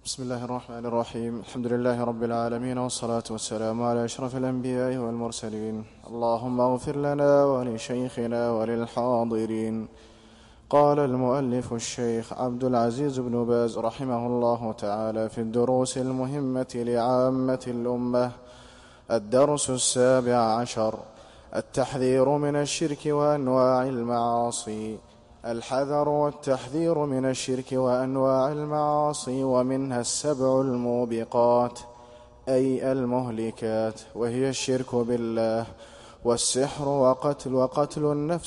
بسم الله الرحمن الرحيم. الحمد لله رب العالمين، والصلاة والسلام على أشرف الأنبياء والمرسلين. اللهم اغفر لنا ولشيخنا وللحاضرين. قال المؤلف الشيخ عبد العزيز بن باز رحمه الله تعالى في الدروس المهمة لعامة الأمة: الدرس 17: التحذير من الشرك وأنواع المعاصي. الحذر والتحذير من الشرك وأنواع المعاصي، ومنها 7 الموبقات أي المهلكات، وهي الشرك بالله، والسحر، وقتل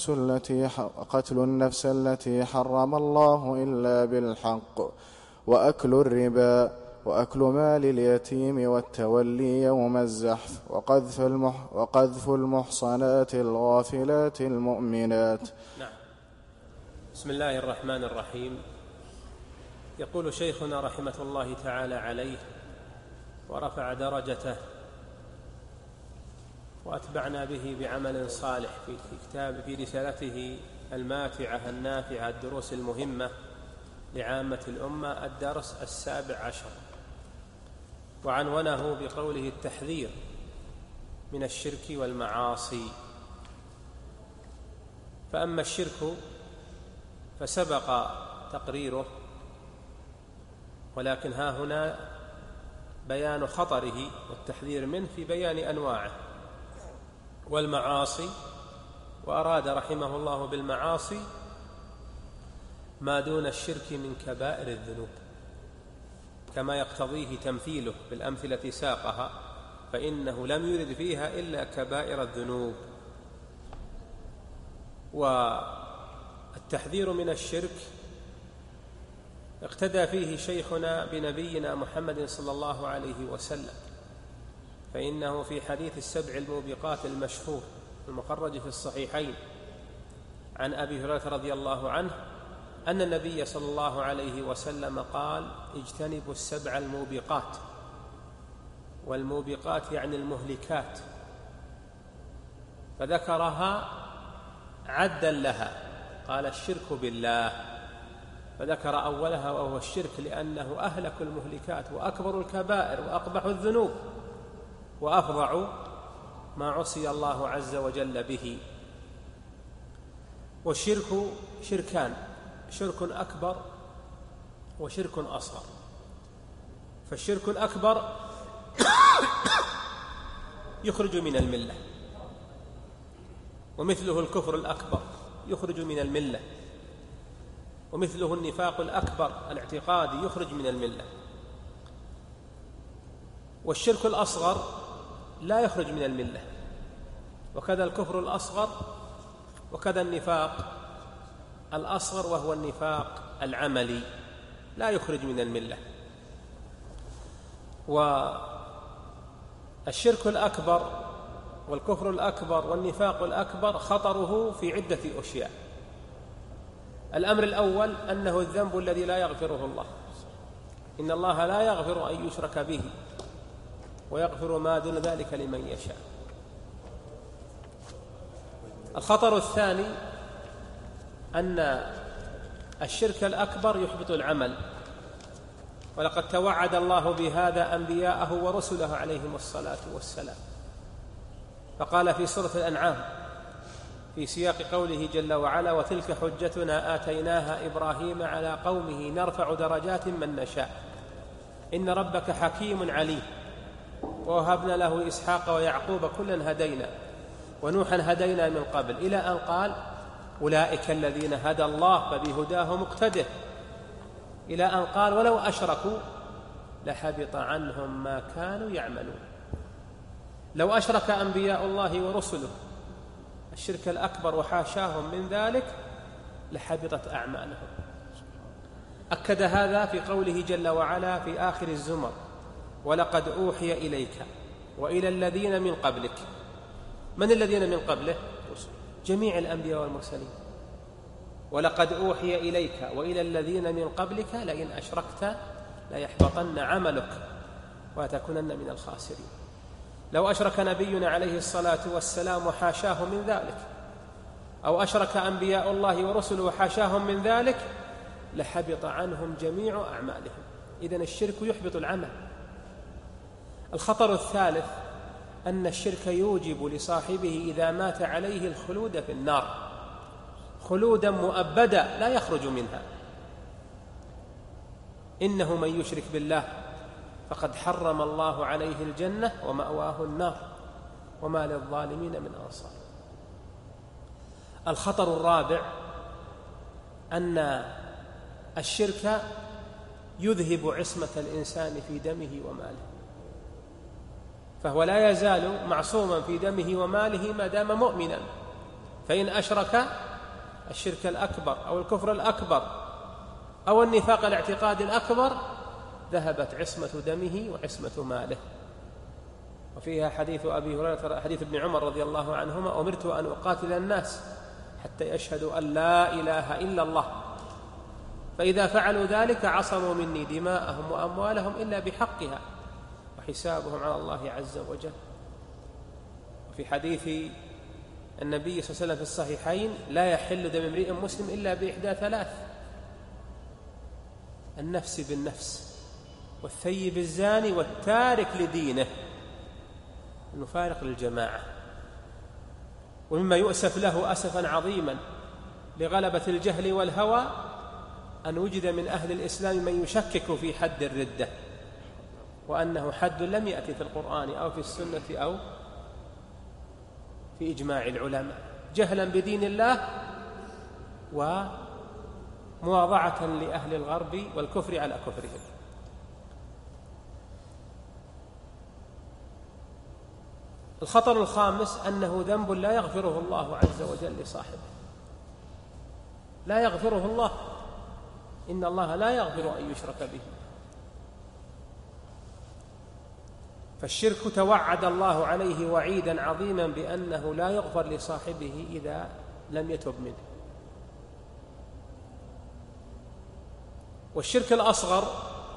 النفس التي حرم الله إلا بالحق، وأكل الربا، وأكل مال اليتيم، والتولي يوم الزحف، وقذف المحصنات الغافلات المؤمنات. نعم. بسم الله الرحمن الرحيم. يقول شيخنا رحمة الله تعالى عليه ورفع درجته وأتبعنا به بعمل صالح في رسالته الماتعة النافعة الدروس المهمة لعامة الأمة: الدرس 17، وعنونه بقوله: التحذير من الشرك والمعاصي. فأما الشرك فسبق تقريره، ولكن ها هنا بيان خطره والتحذير منه في بيان أنواعه. والمعاصي، وأراد رحمه الله بالمعاصي ما دون الشرك من كبائر الذنوب، كما يقتضيه تمثيله بالأمثلة ساقها، فإنه لم يرد فيها إلا كبائر الذنوب. والتحذير من الشرك اقتدى فيه شيخنا بنبينا محمد صلى الله عليه وسلم، فإنه في حديث 7 الموبقات المشهور المخرج في الصحيحين عن أبي هريرة رضي الله عنه أن النبي صلى الله عليه وسلم قال: اجتنبوا 7 الموبقات. والموبقات يعني المهلكات، فذكرها عدا لها، قال: الشرك بالله، فذكر أولها وهو الشرك، لأنه أهلك المهلكات وأكبر الكبائر وأقبح الذنوب وأفظع ما عصي الله عز وجل به. والشرك شركان: شرك أكبر وشرك أصغر. فالشرك الأكبر يخرج من الملة، ومثله الكفر الأكبر يخرج من الملة، ومثله النفاق الأكبر الاعتقادي يخرج من الملة. والشرك الأصغر لا يخرج من الملة، وكذا الكفر الأصغر، وكذا النفاق الأصغر وهو النفاق العملي لا يخرج من الملة. والشرك الأكبر والكفر الأكبر والنفاق الأكبر خطره في عدة أشياء. الأمر الأول أنه الذنب الذي لا يغفره الله، إن الله لا يغفر أن يشرك به ويغفر ما دون ذلك لمن يشاء. الخطر الثاني أن الشرك الأكبر يحبط العمل، ولقد توعد الله بهذا أنبياءه ورسله عليهم الصلاة والسلام، فقال في سورة الأنعام في سياق قوله جل وعلا: وتلك حجتنا آتيناها إبراهيم على قومه نرفع درجات من نشاء إن ربك حكيم عليم ووهبنا له إسحاق ويعقوب كلا هدينا ونوحا هدينا من قبل، إلى أن قال: أولئك الذين هدى الله فبهداه مقتده، إلى أن قال: ولو أشركوا لحبط عنهم ما كانوا يعملون. لو أشرك أنبياء الله ورسله الشرك الأكبر وحاشاهم من ذلك لحبطت أعمالهم. أكد هذا في قوله جل وعلا في آخر الزمر: ولقد أوحي إليك وإلى الذين من قبلك. من الذين من قبله؟ جميع الأنبياء والمرسلين. ولقد أوحي إليك وإلى الذين من قبلك لئن أشركت ليحبطن عملك وتكونن من الخاسرين. لو أشرك نبينا عليه الصلاة والسلام وحاشاه من ذلك، أو أشرك أنبياء الله ورسله وحاشاهم من ذلك، لحبط عنهم جميع أعمالهم. إذن الشرك يحبط العمل. الخطر الثالث أن الشرك يوجب لصاحبه إذا مات عليه الخلود في النار خلودا مؤبدا لا يخرج منها. إنه من يشرك بالله فقد حرم الله عليه الجنة ومأواه النار وما للظالمين من أنصار. الخطر الرابع أن الشرك يذهب عصمة الإنسان في دمه وماله، فهو لا يزال معصوما في دمه وماله ما دام مؤمنا، فإن أشرك الشرك الأكبر أو الكفر الأكبر أو النفاق الاعتقاد الأكبر ذهبت عصمة دمه وعصمة ماله. وفيها حديث أبي هريرة حديث ابن عمر رضي الله عنهما: أمرت أن أقاتل الناس حتى يشهدوا أن لا إله إلا الله، فإذا فعلوا ذلك عصموا مني دماءهم وأموالهم إلا بحقها وحسابهم على الله عز وجل. وفي حديث النبي صلى الله عليه وسلم في الصحيحين: لا يحل دم امرئ مسلم إلا بإحدى ثلاث: النفس بالنفس، والثيب الزاني، والتارك لدينه، المفارق للجماعة. ومما يؤسف له أسفا عظيما لغلبة الجهل والهوى أن وجد من أهل الإسلام من يشكك في حد الردة، وأنه حد لم يأتي في القرآن أو في السنة أو في إجماع العلماء، جهلا بدين الله ومواضعة لأهل الغرب والكفر على كفرهم. الخطر الخامس أنه ذنب لا يغفره الله عز وجل لصاحبه، لا يغفره الله، إن الله لا يغفر أن يشرك به. فالشرك توعد الله عليه وعيدا عظيما بأنه لا يغفر لصاحبه إذا لم يتب منه. والشرك الأصغر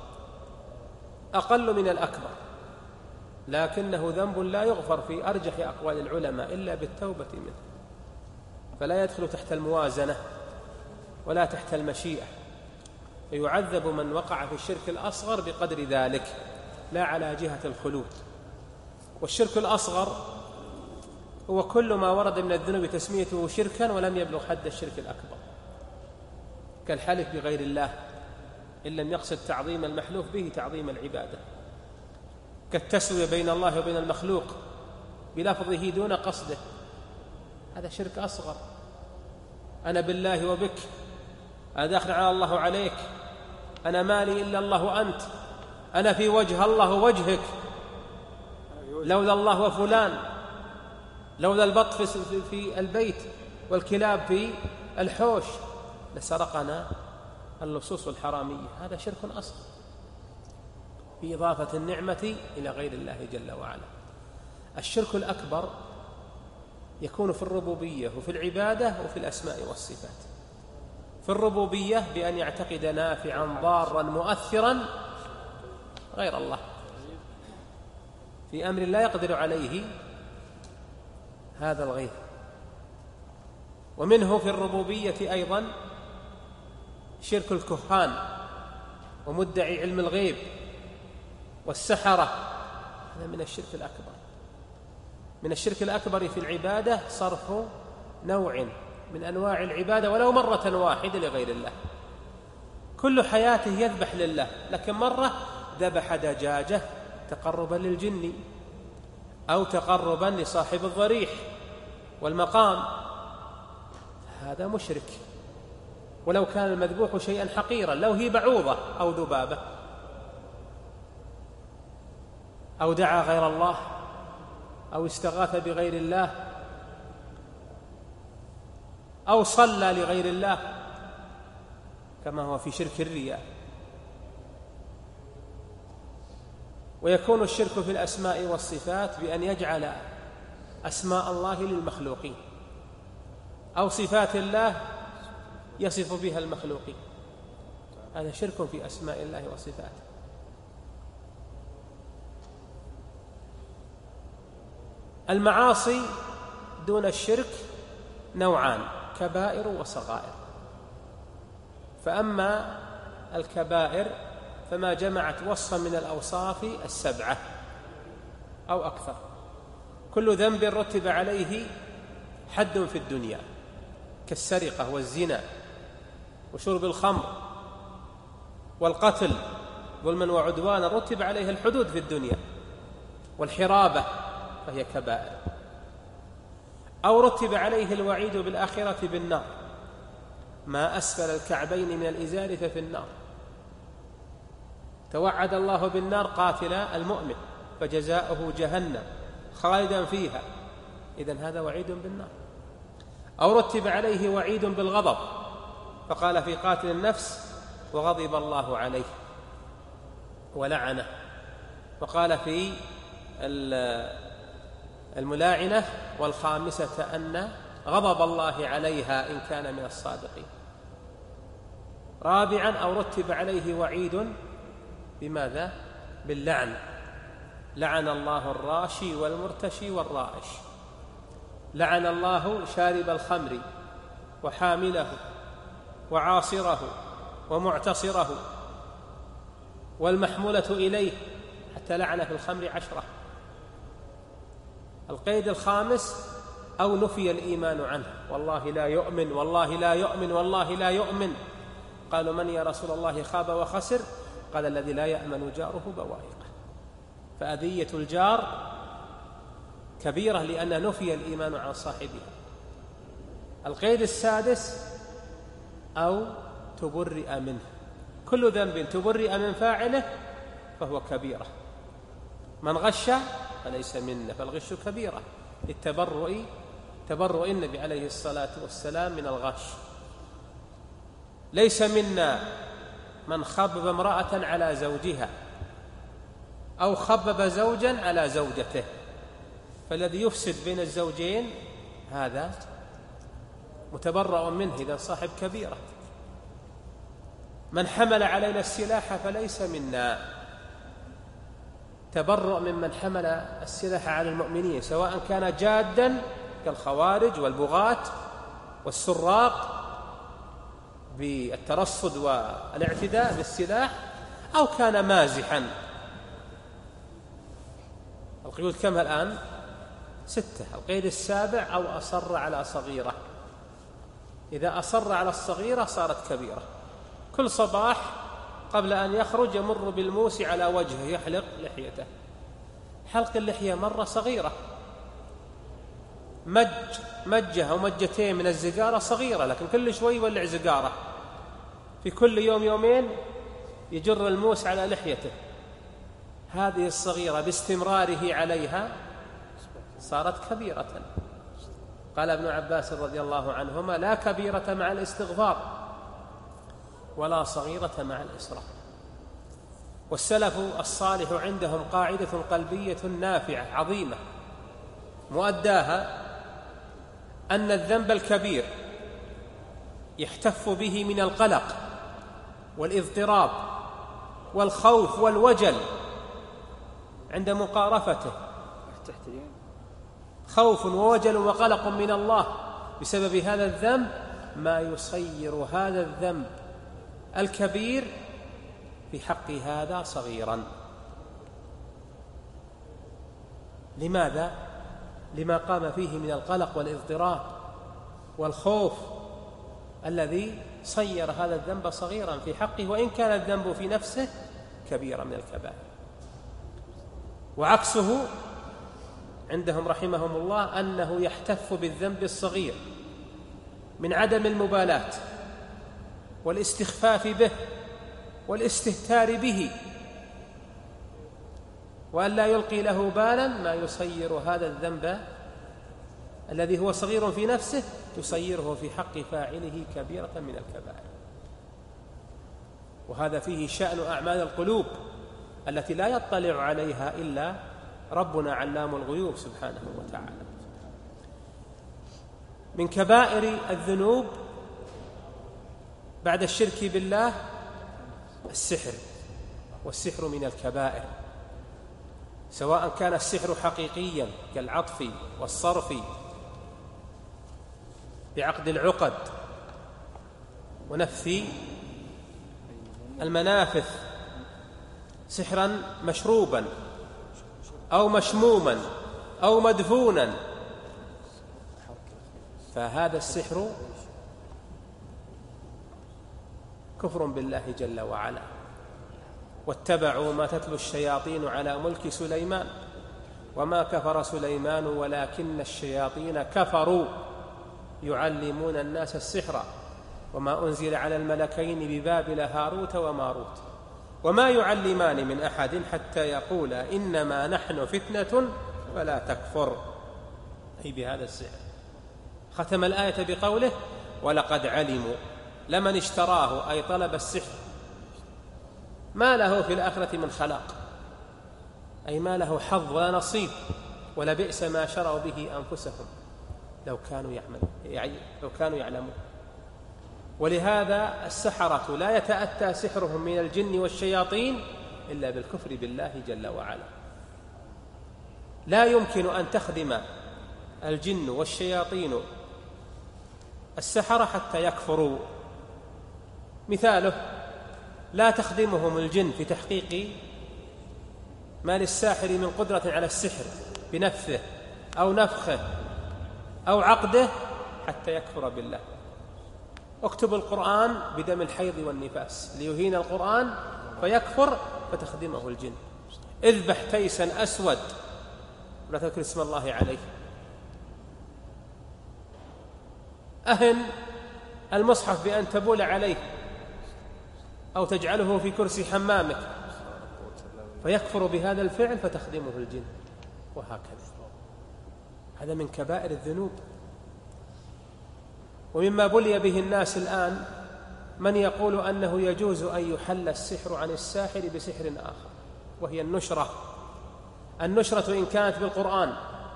أقل من الأكبر، لكنه ذنب لا يغفر في أرجح أقوال العلماء إلا بالتوبة منه، فلا يدخل تحت الموازنة ولا تحت المشيئة، فيعذب من وقع في الشرك الأصغر بقدر ذلك لا على جهة الخلود. والشرك الأصغر هو كل ما ورد من الذنوب تسميته شركا ولم يبلغ حد الشرك الأكبر، كالحلف بغير الله إن لم يقصد تعظيم المحلوف به تعظيم العبادة، كالتسوية بين الله وبين المخلوق بلفظه دون قصده، هذا شرك أصغر. أنا بالله وبك، أنا داخل على الله عليك، أنا مالي إلا الله وأنت، أنا في وجه الله وجهك، لولا الله وفلان، لولا البط في البيت والكلاب في الحوش لسرقنا اللصوص الحرامية، هذا شرك أصغر في إضافة النعمة إلى غير الله جل وعلا. الشرك الأكبر يكون في الربوبية وفي العبادة وفي الأسماء والصفات. في الربوبية بأن يعتقد نافعا ضارا مؤثرا غير الله في أمر لا يقدر عليه هذا الغير. ومنه في الربوبية أيضا شرك الكهان ومدعي علم الغيب والسحرة، هذا من الشرك الأكبر. من الشرك الأكبر في العبادة صرف نوع من أنواع العبادة ولو مرة واحدة لغير الله، كل حياته يذبح لله، لكن مرة ذبح دجاجة تقربا للجن أو تقربا لصاحب الضريح والمقام، هذا مشرك ولو كان المذبوح شيئا حقيرا، لو هي بعوضة أو ذبابة، أو دعا غير الله أو استغاث بغير الله أو صلى لغير الله، كما هو في شرك الرياء. ويكون الشرك في الأسماء والصفات بأن يجعل أسماء الله للمخلوقين أو صفات الله يصف بها المخلوقين، هذا شرك في أسماء الله وصفاته. المعاصي دون الشرك نوعان: كبائر وصغائر. فأما الكبائر فما جمعت وصفا من الأوصاف السبعة أو أكثر. كل ذنب رتب عليه حد في الدنيا كالسرقة والزنا وشرب الخمر والقتل ظلما وعدوانا، رتب عليه الحدود في الدنيا، والحرابة فهي كبائر. أو رتب عليه الوعيد بالآخرة بالنار، ما أسفل الكعبين من الإزار ففي النار. توعد الله بالنار قاتل المؤمن فجزاؤه جهنم خالدا فيها، إذن هذا وعيد بالنار. أو رتب عليه وعيد بالغضب، فقال في قاتل النفس وغضب الله عليه ولعنه، وقال في الملاعنة والخامسة أن غضب الله عليها إن كان من الصادقين. رابعا أو رتب عليه وعيد بماذا؟ باللعن، لعن الله الراشي والمرتشي والرائش، لعن الله شارب الخمر وحامله وعاصره ومعتصره والمحمولة إليه، حتى لعن في الخمر 10. القيد الخامس أو نفي الإيمان عنه، والله لا يؤمن والله لا يؤمن والله لا يؤمن. قالوا من يا رسول الله خاب وخسر؟ قال الذي لا يأمن جاره بوائقه. فأذية الجار كبيرة لأن نفي الإيمان عن صاحبها. القيد السادس أو تبرئ منه، كل ذنب تبرئ من فاعله فهو كبيرة. من غش فليس منا، فالغش كبيرة تبرؤ النبي عليه الصلاة والسلام من الغش. ليس منا من خبب امرأة على زوجها أو خبب زوجا على زوجته، فالذي يفسد بين الزوجين هذا متبرأ منه، إذا صاحب كبيرة. من حمل علينا السلاح فليس منا، تبرؤ ممن حمل السلاح على المؤمنين، سواء كان جادا كالخوارج والبغاة والسراق بالترصد والاعتداء بالسلاح، أو كان مازحا. القيود كم الآن؟ 6. القيد السابع أو أصر على صغيرة، إذا أصر على الصغيرة صارت كبيرة. كل صباح قبل أن يخرج يمر بالموس على وجهه يحلق لحيته. حلق اللحية مرة صغيرة، مجة أو مجتين من الزقارة صغيرة، لكن كل شوي يولع زقارة، في كل يوم يومين يجر الموس على لحيته. هذه الصغيرة باستمراره عليها صارت كبيرة. قال ابن عباس رضي الله عنهما لا كبيرة مع الاستغفار ولا صغيرة مع الإسراف. والسلف الصالح عندهم قاعدة قلبية نافعة عظيمة مؤداها أن الذنب الكبير يحتف به من القلق والاضطراب والخوف والوجل عند مقارفته، خوف ووجل وقلق من الله بسبب هذا الذنب، ما يصير هذا الذنب الكبير في حق هذا صغيرا. لماذا؟ لما قام فيه من القلق والاضطراب والخوف الذي صير هذا الذنب صغيرا في حقه، وإن كان الذنب في نفسه كبيرا من الكبائر. وعكسه عندهم رحمهم الله أنه يحتف بالذنب الصغير من عدم المبالاة والاستخفاف به والاستهتار به، وأن لا يلقي له بالا، ما يصير هذا الذنب الذي هو صغير في نفسه يصيره في حق فاعله كبيرة من الكبائر. وهذا فيه شأن أعمال القلوب التي لا يطلع عليها إلا ربنا علام الغيوب سبحانه وتعالى. من كبائر الذنوب بعد الشرك بالله السحر، والسحر من الكبائر، سواء كان السحر حقيقيا كالعطف والصرف بعقد العقد ونفث المنافث سحرا مشروبا أو مشموما أو مدفونا، فهذا السحر كفر بالله جل وعلا. واتبعوا ما تتلو الشياطين على ملك سليمان وما كفر سليمان ولكن الشياطين كفروا يعلمون الناس السحر وما أنزل على الملكين ببابل هاروت وماروت وما يعلمان من أحد حتى يقولا إنما نحن فتنة فلا تكفر، أي بهذا السحر. ختم الآية بقوله ولقد علموا لمن اشتراه، أي طلب السحر، ما له في الآخرة من خلاق، أي ما له حظ ولا نصيب، ولبئس ما شروا به أنفسهم لو كانوا يعلمون. ولهذا السحرة لا يتأتى سحرهم من الجن والشياطين إلا بالكفر بالله جل وعلا. لا يمكن أن تخدم الجن والشياطين السحرة حتى يكفروا. مثاله لا تخدمهم الجن في تحقيق ما للساحر من قدرة على السحر بنفثه أو نفخه أو عقده حتى يكفر بالله. اكتب القرآن بدم الحيض والنفاس ليهين القرآن فيكفر فتخدمه الجن. اذبح تيسا أسود ولا تذكر اسم الله عليه. أهن المصحف بأن تبول عليه أو تجعله في كرسي حمامك فيكفر بهذا الفعل فتخدمه الجن، وهكذا. هذا من كبائر الذنوب. ومما بلي به الناس الآن من يقول أنه يجوز أن يحل السحر عن الساحر بسحر آخر، وهي النشرة. النشرة إن كانت بالقرآن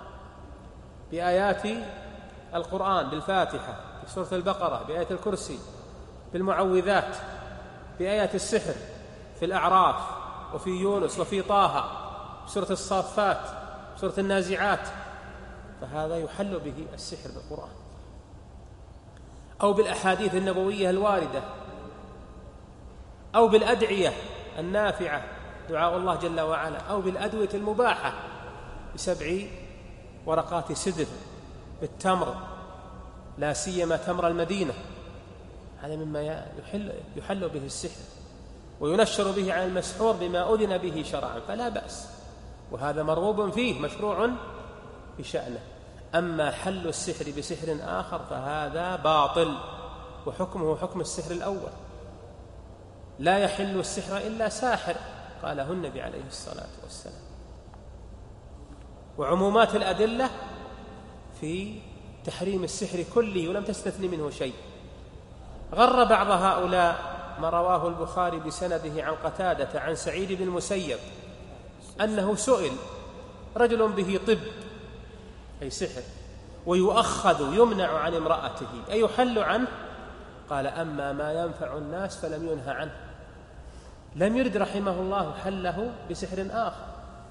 بآيات القرآن، بالفاتحة، في سورة البقرة، بآية الكرسي، بالمعوذات، بآيات السحر في الأعراف وفي يونس وفي طه، سورة الصافات، سورة النازعات، فهذا يحل به السحر بالقرآن. أو بالأحاديث النبوية الواردة، أو بالأدعية النافعة دعاء الله جل وعلا، أو بالأدوية المباحة ب7 ورقات سدر بالتمر، لا سيما تمر المدينة. هذا مما يحل به السحر، وينشر به على المسحور بما أذن به شرعا، فلا بأس، وهذا مرغوب فيه مشروع في شأنه. أما حل السحر بسحر آخر فهذا باطل، وحكمه حكم السحر الأول. لا يحل السحر إلا ساحر، قاله النبي عليه الصلاة والسلام. وعمومات الأدلة في تحريم السحر كله ولم تستثني منه شيء. غر بعض هؤلاء ما رواه البخاري بسنده عن قتادة عن سعيد بن المسيب أنه سئل رجل به طب أي سحر ويؤخذ يمنع عن امرأته أيحل عنه؟ قال أما ما ينفع الناس فلم ينهى عنه. لم يرد رحمه الله حله بسحر آخر.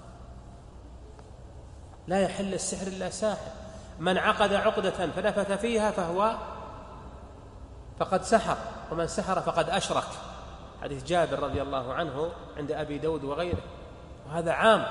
لا يحل السحر إلا ساحر. من عقد عقدة فنفث فيها فهو فقد سحر، ومن سحر فقد أشرك، حديث جابر رضي الله عنه عند أبي داود وغيره، وهذا عام.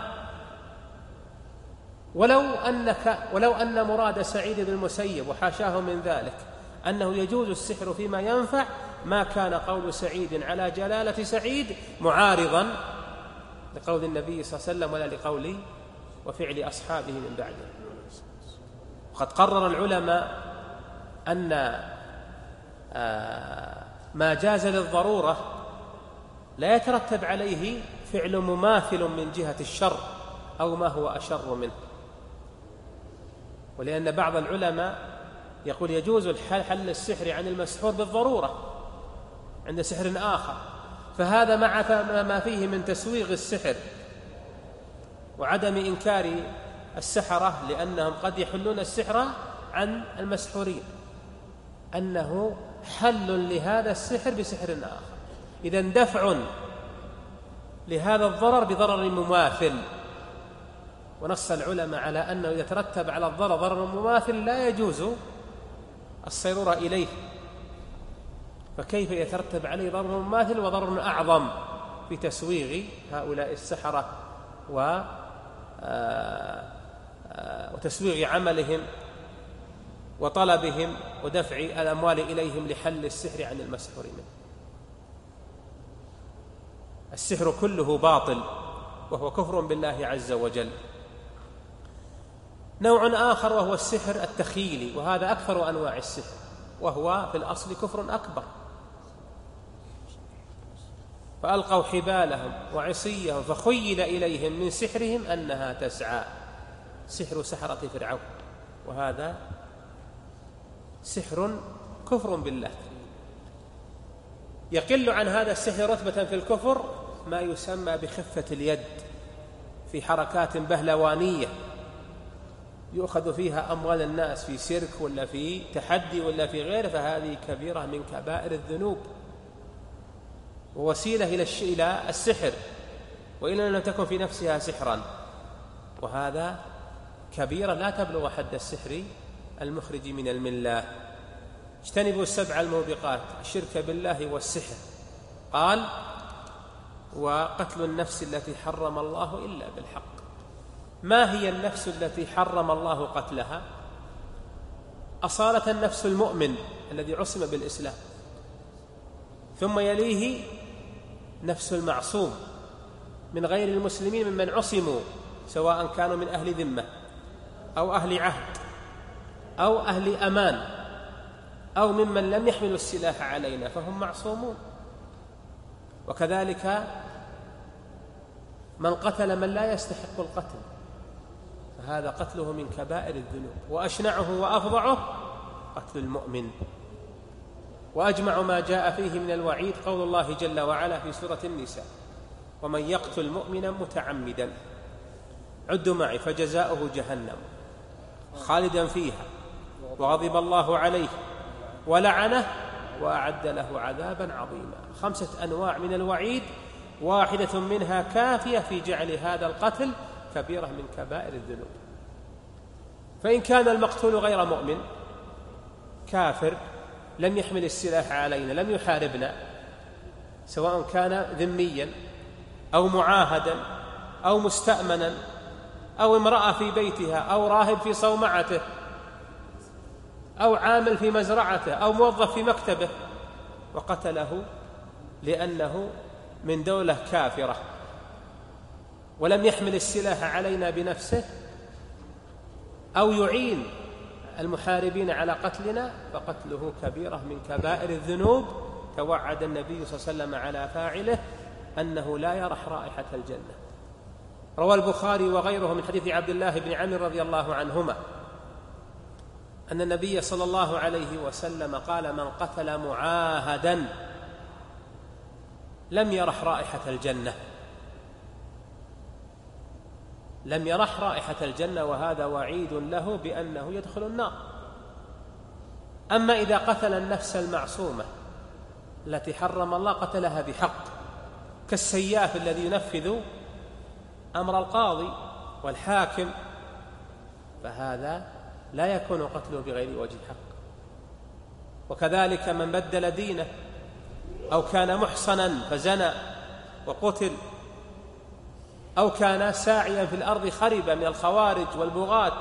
ولو أن مراد سعيد بن المسيب وحاشاه من ذلك أنه يجوز السحر فيما ينفع ما كان قول سعيد على جلالة سعيد معارضا لقول النبي صلى الله عليه وسلم ولا لقول وفعل أصحابه من بعده. وقد قرر العلماء أن ما جاز للضرورة لا يترتب عليه فعل مماثل من جهة الشر أو ما هو أشر منه. ولأن بعض العلماء يقول يجوز حل السحر عن المسحور بالضرورة عند سحر آخر، فهذا مع ما فيه من تسويغ السحر وعدم إنكار السحرة لأنهم قد يحلون السحر عن المسحورين، أنه حل لهذا السحر بسحر آخر. إذن دفع لهذا الضرر بضرر مماثل. ونص العلماء على أنه إذا ترتب على الضرر ضرر مماثل لا يجوز الصيرورة إليه، فكيف يترتب عليه ضرر مماثل وضرر أعظم؟ في تسويغ هؤلاء السحرة وتسويغ عملهم وطلبهم ودفع الأموال إليهم لحل السحر عن المسحور منه. السحر كله باطل وهو كفر بالله عز وجل. نوع آخر وهو السحر التخيلي، وهذا أكثر أنواع السحر، وهو في الأصل كفر أكبر. فألقوا حبالهم وعصيهم فخيل إليهم من سحرهم أنها تسعى، سحر سحرة فرعون، وهذا سحر كفر بالله. يقل عن هذا السحر رتبة في الكفر ما يسمى بخفة اليد في حركات بهلوانية يؤخذ فيها أموال الناس في سيرك ولا في تحدي ولا في غيره، فهذه كبيرة من كبائر الذنوب ووسيلة إلى السحر، وإن لم تكن في نفسها سحرا، وهذا كبيرة لا تبلغ حد السحر المخرج من الملة. اجتنبوا السبع الموبقات، الشرك بالله والسحر. قال: وقتل النفس التي حرم الله إلا بالحق. ما هي النفس التي حرم الله قتلها؟ أصالة النفس المؤمن الذي عصم بالإسلام، ثم يليه نفس المعصوم من غير المسلمين ممن عصموا، سواء كانوا من أهل ذمة أو أهل عهد أو أهل أمان أو ممن لم يحملوا السلاح علينا، فهم معصومون. وكذلك من قتل من لا يستحق القتل، فهذا قتله من كبائر الذنوب، وأشنعه وأفظعه قتل المؤمن. وأجمع ما جاء فيه من الوعيد قول الله جل وعلا في سورة النساء: ومن يقتل مؤمنا متعمدا عدوا معي فجزاؤه جهنم خالدا فيها وغضب الله عليه ولعنه وأعد له عذابا عظيما. 5 أنواع من الوعيد، واحدة منها كافية في جعل هذا القتل كبيرة من كبائر الذنوب. فإن كان المقتول غير مؤمن كافر لم يحمل السلاح علينا، لم يحاربنا، سواء كان ذميا أو معاهدا أو مستأمنا أو امرأة في بيتها أو راهب في صومعته أو عامل في مزرعته أو موظف في مكتبه، وقتله لأنه من دولة كافرة ولم يحمل السلاح علينا بنفسه أو يعين المحاربين على قتلنا، فقتله كبيرة من كبائر الذنوب. توعد النبي صلى الله عليه وسلم على فاعله أنه لا يرح رائحة الجنة. روى البخاري وغيره من حديث عبد الله بن عمرو رضي الله عنهما أن النبي صلى الله عليه وسلم قال: من قتل معاهدا لم يرح رائحة الجنة، لم يرح رائحة الجنة، وهذا وعيد له بأنه يدخل النار. أما إذا قتل النفس المعصومة التي حرم الله قتلها بحق، كالسياف الذي ينفذ أمر القاضي والحاكم، فهذا لا يكون قتله بغير وجه حق. وكذلك من بدل دينه أو كان محصنا فزنى وقتل، أو كان ساعيا في الأرض خربا من الخوارج والبغاة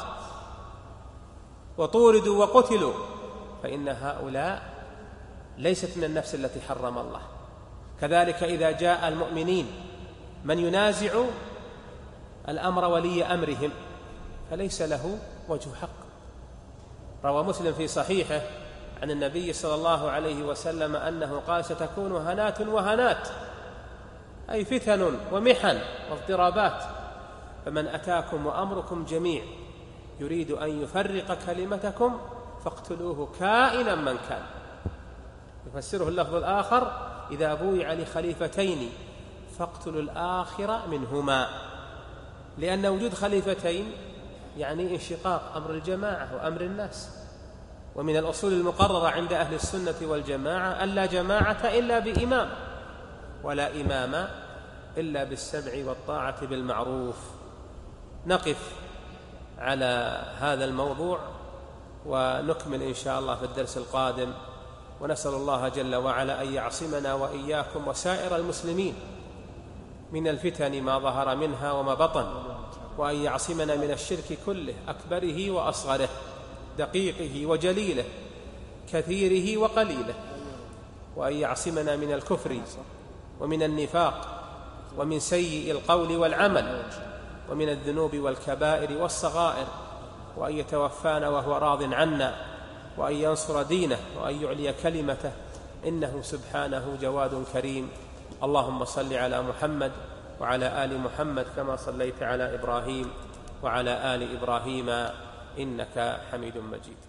وطوردوا وقتلوا، فإن هؤلاء ليست من النفس التي حرم الله. كذلك إذا جاء المؤمنين من ينازع الأمر ولي أمرهم فليس له وجه حق. روى مسلم في صحيحه عن النبي صلى الله عليه وسلم أنه قال: ستكون هنات وهنات، أي فتن ومحن واضطرابات، فمن أتاكم وأمركم جميع يريد أن يفرق كلمتكم فاقتلوه كائنا من كان. يفسره اللفظ الآخر: إذا بويع لخليفتين فاقتلوا الآخر منهما، لأن وجود خليفتين يعني انشقاق أمر الجماعة وأمر الناس. ومن الأصول المقررة عند أهل السنة والجماعة أن لا جماعة إلا بإمام، ولا إمام إلا بالسمع والطاعة بالمعروف. نقف على هذا الموضوع ونكمل إن شاء الله في الدرس القادم، ونسأل الله جل وعلا أن يعصمنا وإياكم وسائر المسلمين من الفتن ما ظهر منها وما بطن، وأن يعصمنا من الشرك كله أكبره وأصغره، دقيقه وجليله، كثيره وقليله، وأن يعصمنا من الكفر ومن النفاق ومن سيء القول والعمل ومن الذنوب والكبائر والصغائر، وأن يتوفانا وهو راض عنا، وأن ينصر دينه، وأن يعلي كلمته، إنه سبحانه جواد كريم. اللهم صل على محمد وعلى آل محمد كما صليت على إبراهيم وعلى آل إبراهيم إنك حميد مجيد.